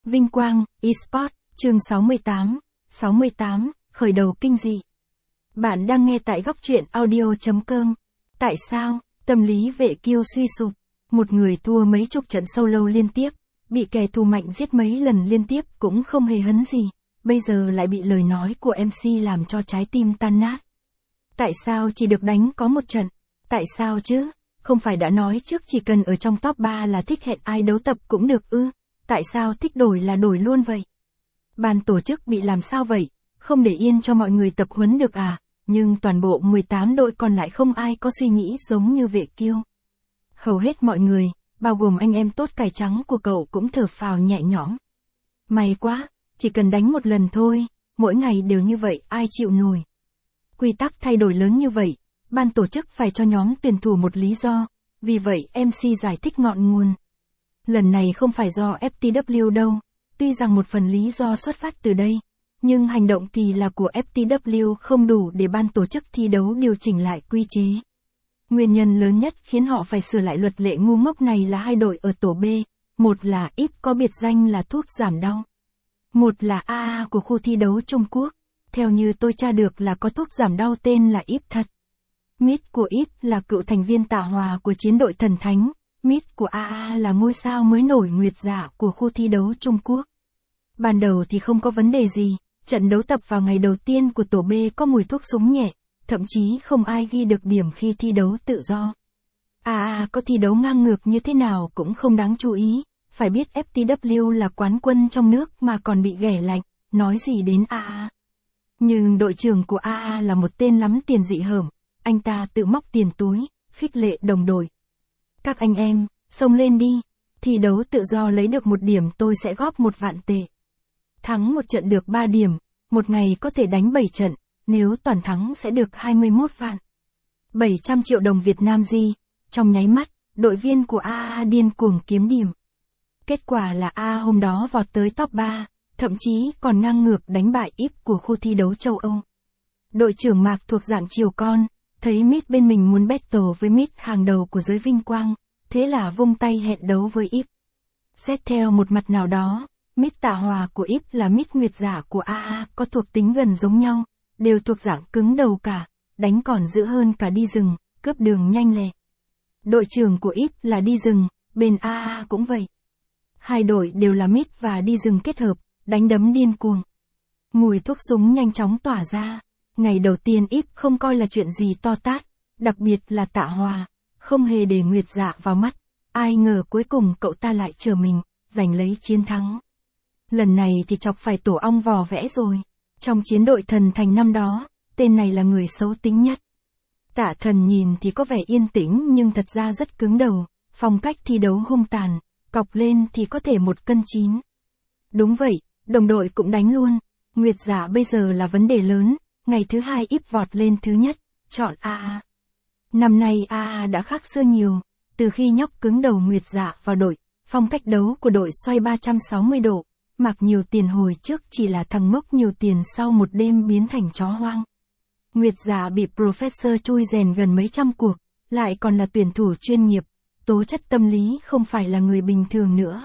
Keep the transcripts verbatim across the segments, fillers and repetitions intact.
Vinh Quang, eSports, chương sáu mươi tám, sáu mươi tám, khởi đầu kinh dị. Bạn đang nghe tại góc truyện audio chấm com. Tại sao, tâm lý vệ kiêu suy sụp, một người thua mấy chục trận solo liên tiếp, bị kẻ thù mạnh giết mấy lần liên tiếp cũng không hề hấn gì, bây giờ lại bị lời nói của em xê làm cho trái tim tan nát. Tại sao chỉ được đánh có một trận? Tại sao chứ? Không phải đã nói trước chỉ cần ở trong top ba là thích hẹn ai đấu tập cũng được ư? Tại sao thích đổi là đổi luôn vậy? Ban tổ chức bị làm sao vậy? Không để yên cho mọi người tập huấn được à? Nhưng toàn bộ mười tám đội còn lại không ai có suy nghĩ giống như vệ kiêu. Hầu hết mọi người, bao gồm anh em tốt cải trắng của cậu cũng thở phào nhẹ nhõm. May quá, chỉ cần đánh một lần thôi, mỗi ngày đều như vậy ai chịu nổi. Quy tắc thay đổi lớn như vậy, ban tổ chức phải cho nhóm tuyển thủ một lý do, vì vậy em xê giải thích ngọn nguồn. Lần này không phải do ép tê vê đâu, tuy rằng một phần lý do xuất phát từ đây, nhưng hành động kỳ lạ của ép tê vê không đủ để ban tổ chức thi đấu điều chỉnh lại quy chế. Nguyên nhân lớn nhất khiến họ phải sửa lại luật lệ ngu ngốc này là hai đội ở tổ B, một là i pê có biệt danh là thuốc giảm đau. Một là a a của khu thi đấu Trung Quốc, theo như tôi tra được là có thuốc giảm đau tên là i pê thật. Mít của i pê là cựu thành viên Tạ Hòa của chiến đội Thần Thánh, Mít của a a là ngôi sao mới nổi nguyệt dạ của khu thi đấu Trung Quốc. Ban đầu thì không có vấn đề gì, trận đấu tập vào ngày đầu tiên của tổ B có mùi thuốc súng nhẹ, thậm chí không ai ghi được điểm khi thi đấu tự do. a a có thi đấu ngang ngược như thế nào cũng không đáng chú ý, phải biết ép tê vê là quán quân trong nước mà còn bị ghẻ lạnh, nói gì đến a a. Nhưng đội trưởng của a a là một tên lắm tiền dị hởm, anh ta tự móc tiền túi, khích lệ đồng đội. Các anh em, xông lên đi, thi đấu tự do lấy được một điểm tôi sẽ góp một vạn tệ. Thắng một trận được ba điểm, một ngày có thể đánh bảy trận, nếu toàn thắng sẽ được hai mươi mốt vạn. bảy trăm triệu đồng Việt Nam gì, trong nháy mắt, đội viên của a a điên cuồng kiếm điểm. Kết quả là a a hôm đó vọt tới top ba, thậm chí còn ngang ngược đánh bại i pê của khu thi đấu châu Âu. Đội trưởng Mạc thuộc dạng chiều con, thấy Mít bên mình muốn battle với Mít hàng đầu của giới Vinh Quang, thế là vung tay hẹn đấu với i pê. Xét theo một mặt nào đó, Mít Tạ Hòa của i pê là Mít nguyệt dạ của a a có thuộc tính gần giống nhau, đều thuộc dạng cứng đầu cả, đánh còn dữ hơn cả đi rừng, cướp đường nhanh lẹ. Đội trưởng của i pê là đi rừng, bên a a cũng vậy. Hai đội đều là Mít và đi rừng kết hợp, đánh đấm điên cuồng. Mùi thuốc súng nhanh chóng tỏa ra. Ngày đầu tiên i pê không coi là chuyện gì to tát, đặc biệt là Tạ Hòa, không hề để nguyệt dạ vào mắt. Ai ngờ cuối cùng cậu ta lại chờ mình, giành lấy chiến thắng. Lần này thì chọc phải tổ ong vò vẽ rồi. Trong chiến đội Thần Thành năm đó, tên này là người xấu tính nhất. Tạ Thần nhìn thì có vẻ yên tĩnh nhưng thật ra rất cứng đầu, phong cách thi đấu hung tàn, cọc lên thì có thể một cân chín. Đúng vậy, đồng đội cũng đánh luôn, nguyệt dạ bây giờ là vấn đề lớn, ngày thứ hai i pê vọt lên thứ nhất, chọn a a. Năm nay a a đã khác xưa nhiều, từ khi nhóc cứng đầu nguyệt dạ vào đội, phong cách đấu của đội xoay ba trăm sáu mươi độ, mặc nhiều tiền hồi trước chỉ là thằng ngốc nhiều tiền sau một đêm biến thành chó hoang. Nguyệt dạ bị Professor chui rèn gần mấy trăm cuộc, lại còn là tuyển thủ chuyên nghiệp, tố chất tâm lý không phải là người bình thường nữa.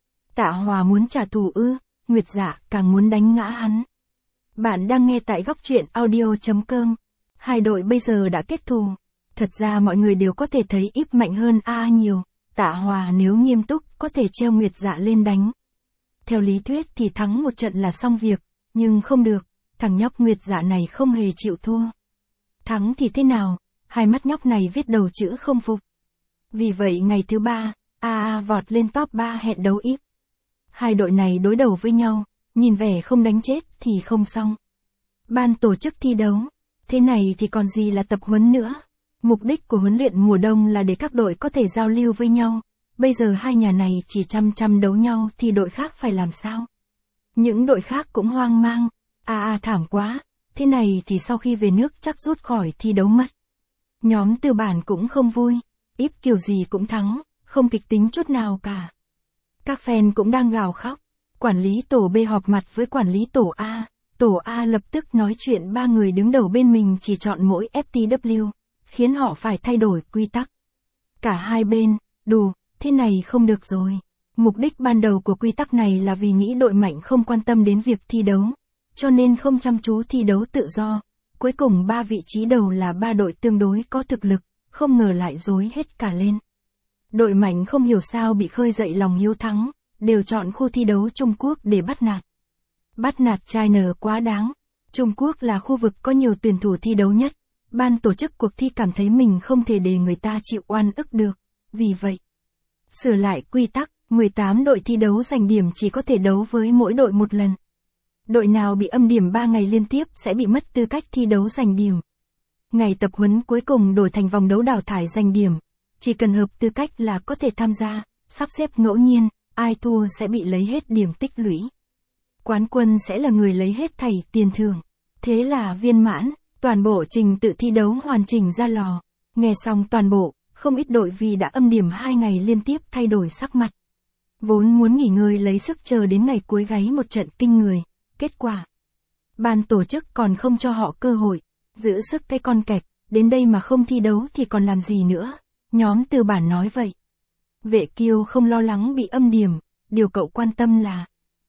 Tạ Hòa muốn trả thù ư, nguyệt dạ càng muốn đánh ngã hắn. Bạn đang nghe tại góc truyện audio chấm com. Hai đội bây giờ đã kết thù. Thật ra mọi người đều có thể thấy i pê mạnh hơn a a nhiều. Tạ Hòa nếu nghiêm túc có thể treo nguyệt dạ lên đánh. Theo lý thuyết thì thắng một trận là xong việc, nhưng không được, thằng nhóc nguyệt dạ này không hề chịu thua. Thắng thì thế nào, hai mắt nhóc này viết đầu chữ không phục. Vì vậy ngày thứ ba, a a vọt lên top ba hẹn đấu i pê. Hai đội này đối đầu với nhau, nhìn vẻ không đánh chết thì không xong. Ban tổ chức thi đấu, thế này thì còn gì là tập huấn nữa. Mục đích của huấn luyện mùa đông là để các đội có thể giao lưu với nhau. Bây giờ hai nhà này chỉ chăm chăm đấu nhau thì đội khác phải làm sao? Những đội khác cũng hoang mang, a a thảm quá, thế này thì sau khi về nước chắc rút khỏi thi đấu mất. Nhóm tư bản cũng không vui, i pê kiểu gì cũng thắng, không kịch tính chút nào cả. Các fan cũng đang gào khóc. Quản lý tổ B họp mặt với quản lý tổ A, tổ A lập tức nói chuyện ba người đứng đầu bên mình chỉ chọn mỗi ép tê vê, khiến họ phải thay đổi quy tắc. Cả hai bên, đù, thế này không được rồi. Mục đích ban đầu của quy tắc này là vì nghĩ đội mạnh không quan tâm đến việc thi đấu, cho nên không chăm chú thi đấu tự do. Cuối cùng ba vị trí đầu là ba đội tương đối có thực lực, không ngờ lại dối hết cả lên. Đội mạnh không hiểu sao bị khơi dậy lòng hiếu thắng, đều chọn khu thi đấu Trung Quốc để bắt nạt. Bắt nạt China quá đáng. Trung Quốc là khu vực có nhiều tuyển thủ thi đấu nhất. Ban tổ chức cuộc thi cảm thấy mình không thể để người ta chịu oan ức được. Vì vậy, sửa lại quy tắc, mười tám đội thi đấu giành điểm chỉ có thể đấu với mỗi đội một lần. Đội nào bị âm điểm ba ngày liên tiếp sẽ bị mất tư cách thi đấu giành điểm. Ngày tập huấn cuối cùng đổi thành vòng đấu đào thải giành điểm. Chỉ cần hợp tư cách là có thể tham gia, sắp xếp ngẫu nhiên, ai thua sẽ bị lấy hết điểm tích lũy. Quán quân sẽ là người lấy hết thảy tiền thưởng. Thế là viên mãn, toàn bộ trình tự thi đấu hoàn chỉnh ra lò. Nghe xong toàn bộ, không ít đội vì đã âm điểm hai ngày liên tiếp thay đổi sắc mặt. Vốn muốn nghỉ ngơi lấy sức chờ đến ngày cuối gáy một trận kinh người. Kết quả, ban tổ chức còn không cho họ cơ hội, giữ sức cái con kẹt, đến đây mà không thi đấu thì còn làm gì nữa. Nhóm tư bản nói vậy. Vệ Kiêu không lo lắng bị âm điểm, điều cậu quan tâm là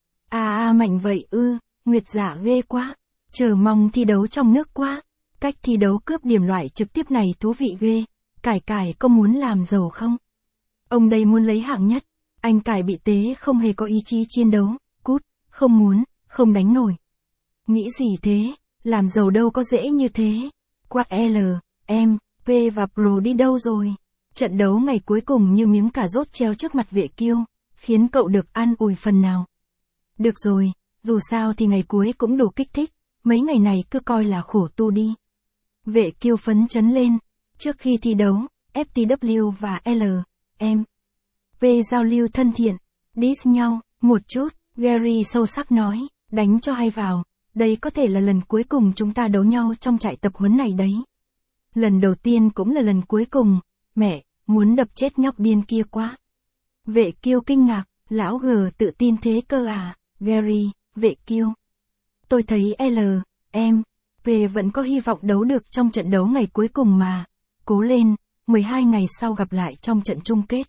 À à mạnh vậy ư, Nguyệt Dạ ghê quá, chờ mong thi đấu trong nước quá. Cách thi đấu cướp điểm loại trực tiếp này thú vị ghê. Cải Cải có muốn làm giàu không? Ông đây muốn lấy hạng nhất, anh Cải bị tế không hề có ý chí chiến đấu, cút, không muốn, không đánh nổi. Nghĩ gì thế, làm giàu đâu có dễ như thế. Quạt L, em, P và Pro đi đâu rồi? Trận đấu ngày cuối cùng như miếng cà rốt treo trước mặt Vệ Kiêu, khiến cậu được an ủi phần nào. Được rồi, dù sao thì ngày cuối cũng đủ kích thích, mấy ngày này cứ coi là khổ tu đi. Vệ Kiêu phấn chấn lên, trước khi thi đấu, ép tê vê và L, M, P giao lưu thân thiện, diss nhau, một chút, Gary sâu sắc nói, đánh cho hay vào, đây có thể là lần cuối cùng chúng ta đấu nhau trong trại tập huấn này đấy. Lần đầu tiên cũng là lần cuối cùng, mẹ, muốn đập chết nhóc điên kia quá. Vệ Kiêu kinh ngạc, lão G tự tin thế cơ à, Gary, Vệ Kiêu. Tôi thấy L, M, P vẫn có hy vọng đấu được trong trận đấu ngày cuối cùng mà. Cố lên, mười hai ngày sau gặp lại trong trận chung kết.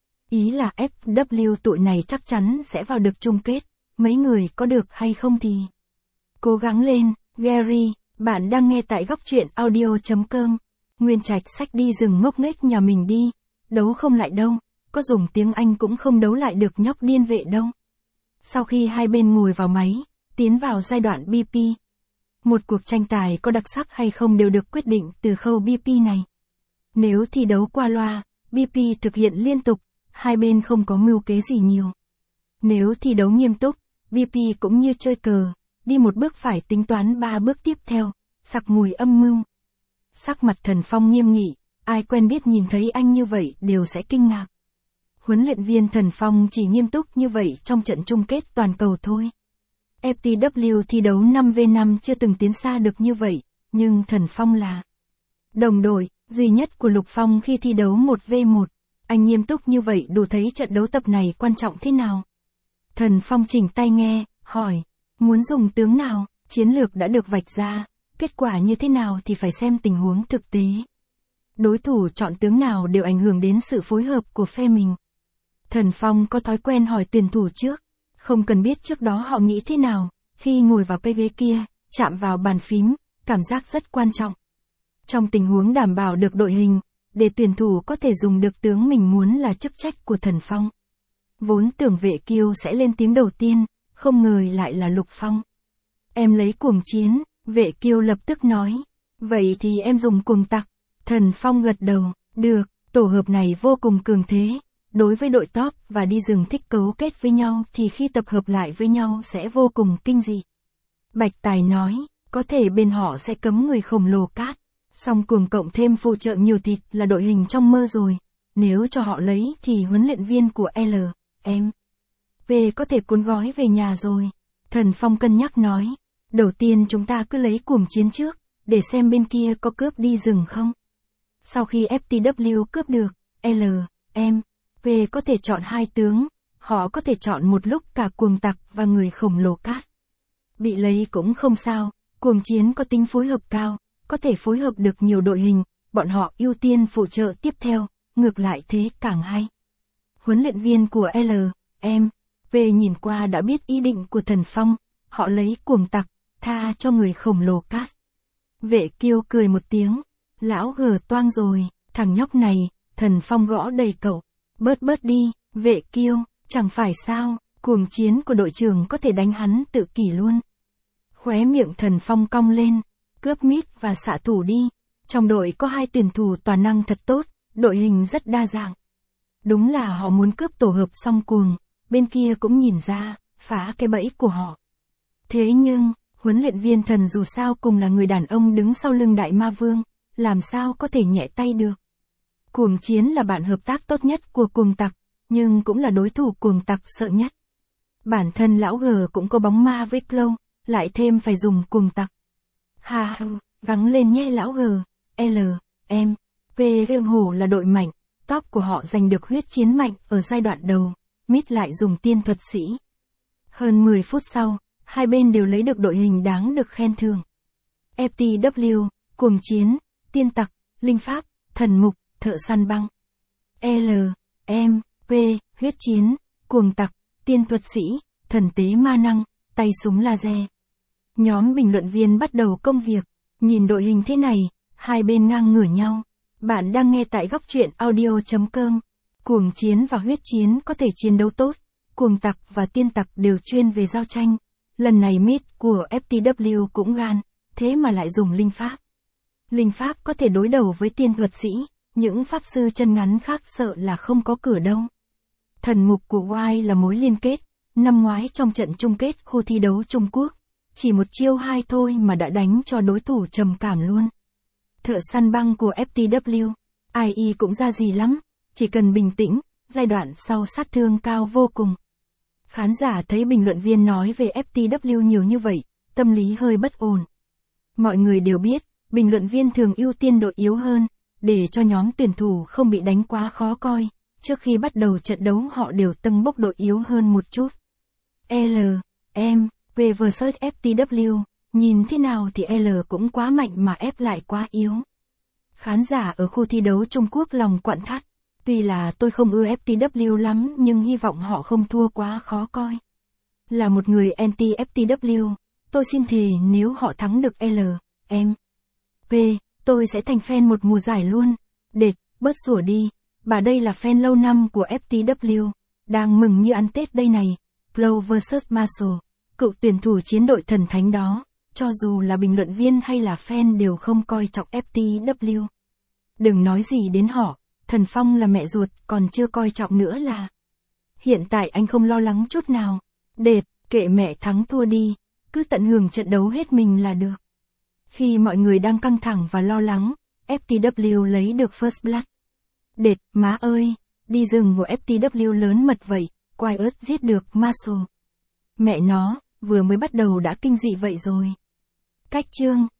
Ý là ép vê tụi này chắc chắn sẽ vào được chung kết, mấy người có được hay không thì cố gắng lên, Gary, bạn đang nghe tại góc truyện audio chấm com. Nguyên Trạch xách đi rừng ngốc nghếch nhà mình đi, đấu không lại đâu, có dùng tiếng Anh cũng không đấu lại được nhóc điên Vệ đâu. Sau khi hai bên ngồi vào máy, tiến vào giai đoạn bê pê. Một cuộc tranh tài có đặc sắc hay không đều được quyết định từ khâu bê pê này. Nếu thi đấu qua loa, bê pê thực hiện liên tục, hai bên không có mưu kế gì nhiều. Nếu thi đấu nghiêm túc, bê pê cũng như chơi cờ, đi một bước phải tính toán ba bước tiếp theo, sặc mùi âm mưu. Sắc mặt Thần Phong nghiêm nghị, ai quen biết nhìn thấy anh như vậy đều sẽ kinh ngạc. Huấn luyện viên Thần Phong chỉ nghiêm túc như vậy trong trận chung kết toàn cầu thôi. ép tê vê thi đấu năm vs năm chưa từng tiến xa được như vậy, nhưng Thần Phong là đồng đội duy nhất của Lục Phong khi thi đấu một vs một. Anh nghiêm túc như vậy đủ thấy trận đấu tập này quan trọng thế nào. Thần Phong chỉnh tai nghe, hỏi, muốn dùng tướng nào, chiến lược đã được vạch ra, kết quả như thế nào thì phải xem tình huống thực tế. Đối thủ chọn tướng nào đều ảnh hưởng đến sự phối hợp của phe mình. Thần Phong có thói quen hỏi tuyển thủ trước, không cần biết trước đó họ nghĩ thế nào, khi ngồi vào cái ghế kia, chạm vào bàn phím, cảm giác rất quan trọng. Trong tình huống đảm bảo được đội hình, để tuyển thủ có thể dùng được tướng mình muốn là chức trách của Thần Phong. Vốn tưởng Vệ Kiêu sẽ lên tiếng đầu tiên, không ngờ lại là Lục Phong. Em lấy cuồng chiến, Vệ Kiêu lập tức nói. Vậy thì em dùng cuồng tặc. Thần Phong gật đầu, được, tổ hợp này vô cùng cường thế. Đối với đội top và đi rừng thích cấu kết với nhau thì khi tập hợp lại với nhau sẽ vô cùng kinh dị. Bạch Tài nói, có thể bên họ sẽ cấm người khổng lồ cát. Song cuồng cộng thêm phụ trợ nhiều thịt là đội hình trong mơ rồi. Nếu cho họ lấy thì huấn luyện viên của L, M, P có thể cuốn gói về nhà rồi. Thần Phong cân nhắc nói, đầu tiên chúng ta cứ lấy cuồng chiến trước, để xem bên kia có cướp đi rừng không. Sau khi ép tê vê cướp được, L, M, P có thể chọn hai tướng, họ có thể chọn một lúc cả cuồng tặc và người khổng lồ cát. Bị lấy cũng không sao, cuồng chiến có tính phối hợp cao, có thể phối hợp được nhiều đội hình, bọn họ ưu tiên phụ trợ tiếp theo, ngược lại thế càng hay. Huấn luyện viên của L, em. Về nhìn qua đã biết ý định của Thần Phong, họ lấy cuồng tặc, tha cho người khổng lồ cát. Vệ Kiêu cười một tiếng, lão gờ toang rồi, thằng nhóc này, Thần Phong gõ đầy cậu. Bớt bớt đi, Vệ Kiêu, chẳng phải sao, cuồng chiến của đội trưởng có thể đánh hắn tự kỷ luôn. Khóe miệng Thần Phong cong lên, cướp mít và xạ thủ đi. Trong đội có hai tuyển thủ toàn năng thật tốt, đội hình rất đa dạng. Đúng là họ muốn cướp tổ hợp song cuồng, bên kia cũng nhìn ra, phá cái bẫy của họ. Thế nhưng, huấn luyện viên Thần dù sao cùng là người đàn ông đứng sau lưng Đại Ma Vương, làm sao có thể nhẹ tay được. Cuồng chiến là bạn hợp tác tốt nhất của cuồng tặc, nhưng cũng là đối thủ cuồng tặc sợ nhất. Bản thân lão G cũng có bóng ma với Clow, lại thêm phải dùng cuồng tặc. Ha ha, gắng lên nhé lão G, L, M, P game hổ là đội mạnh, top của họ giành được huyết chiến mạnh ở giai đoạn đầu, mid lại dùng tiên thuật sĩ. Hơn mười phút sau, hai bên đều lấy được đội hình đáng được khen thưởng. ép tê vê, cuồng chiến, tiên tặc, linh pháp, thần mục, thợ săn băng. L, M, P, huyết chiến, cuồng tặc, tiên thuật sĩ, thần tế ma năng, tay súng laser. Nhóm bình luận viên bắt đầu công việc, nhìn đội hình thế này, hai bên ngang ngửa nhau. Bạn đang nghe tại góc truyện audio chấm com. Cuồng chiến và huyết chiến có thể chiến đấu tốt, cuồng tặc và tiên tặc đều chuyên về giao tranh. Lần này mid của ép tê vê cũng gan, thế mà lại dùng linh pháp. Linh pháp có thể đối đầu với tiên thuật sĩ, những pháp sư chân ngắn khác sợ là không có cửa đâu. Thần mục của Y là mối liên kết, năm ngoái trong trận chung kết khu thi đấu Trung Quốc, chỉ một chiêu hai thôi mà đã đánh cho đối thủ trầm cảm luôn. Thợ săn băng của ép tê vê, i e cũng ra gì lắm, chỉ cần bình tĩnh, giai đoạn sau sát thương cao vô cùng. Khán giả thấy bình luận viên nói về ép tê vê nhiều như vậy, tâm lý hơi bất ổn. Mọi người đều biết, bình luận viên thường ưu tiên đội yếu hơn, để cho nhóm tuyển thủ không bị đánh quá khó coi, trước khi bắt đầu trận đấu họ đều tâng bốc đội yếu hơn một chút. L, M, P versus ép tê vê, nhìn thế nào thì L cũng quá mạnh mà F lại quá yếu. Khán giả ở khu thi đấu Trung Quốc lòng quặn thắt, tuy là tôi không ưa ép tê vê lắm nhưng hy vọng họ không thua quá khó coi. Là một người anti ép tê vê, tôi xin thề nếu họ thắng được L, M, P, tôi sẽ thành fan một mùa giải luôn. Đệt, bớt sủa đi, bà đây là fan lâu năm của ép tê vê, đang mừng như ăn Tết đây này. Clow versus Marshall, cựu tuyển thủ chiến đội thần thánh đó, cho dù là bình luận viên hay là fan đều không coi trọng ép tê vê. Đừng nói gì đến họ, Thần Phong là mẹ ruột còn chưa coi trọng nữa là. Hiện tại anh không lo lắng chút nào. Đệt, kệ mẹ thắng thua đi, cứ tận hưởng trận đấu hết mình là được. Khi mọi người đang căng thẳng và lo lắng, ép tê vê lấy được First Blood. Đệt, má ơi, đi rừng của ép tê vê lớn mật vậy, quái ớt giết được Marshall. Mẹ nó, vừa mới bắt đầu đã kinh dị vậy rồi. Cách chương